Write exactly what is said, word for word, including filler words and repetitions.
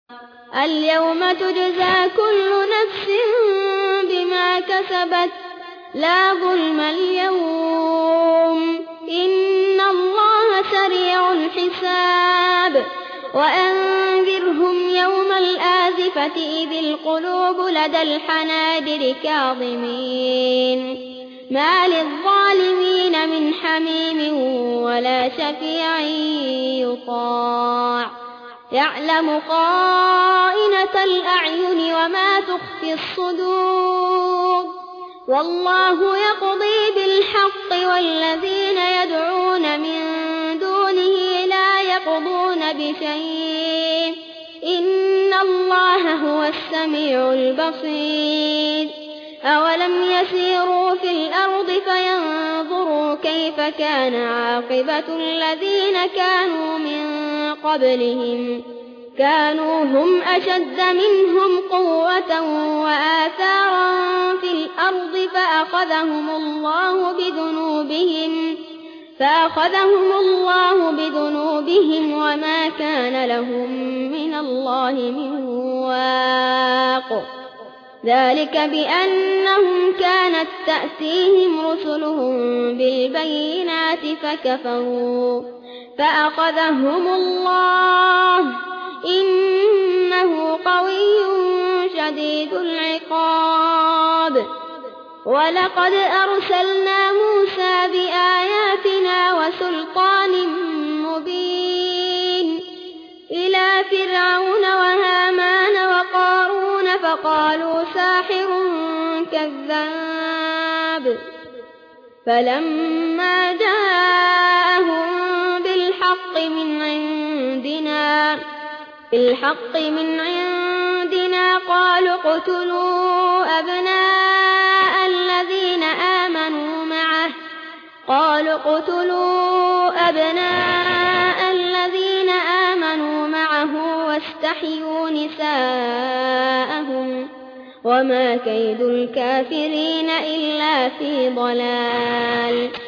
اليوم تجزى كل نفس بما كسبت لا ظلم اليوم إن الله سريع الحساب وأنذرهم يوم الآزفة إذ القلوب لدى الحناجر كاظمين ما للظالمين من حميم ولا شفيع يطاع يعلم خائنة الأعين وما تخفي الصدور والله يقضي بالحق والذين يدعون من دونه لا يقضون بشيء إن الله هو السميع البصير أولم يسيروا في الأرض فينظروا كيف كان عاقبة الذين كانوا من قبلهم كانوا هم أشد منهم قوة وآثارا في الأرض فأخذهم الله بذنوبهم فأخذهم الله بذنوبهم وما كان لهم من الله من واق ذلك بأنهم كانت تأتيهم رسلهم بالبينات فكفروا فأخذهم الله إنه قوي شديد العقاب ولقد أرسلنا موسى بآياتنا وسلطان مبين إلى فرعون وهامان وقارون فقالوا ساحر كذاب فلما جاءهم بالحق من عندنا بالحق من عندنا قالوا اقتلوا أبناء الذين آمنوا معه قالوا اقتلوا أبناء الذين آمنوا معه واستحيوا نساءهم وما كيد الكافرين إلا في ضلال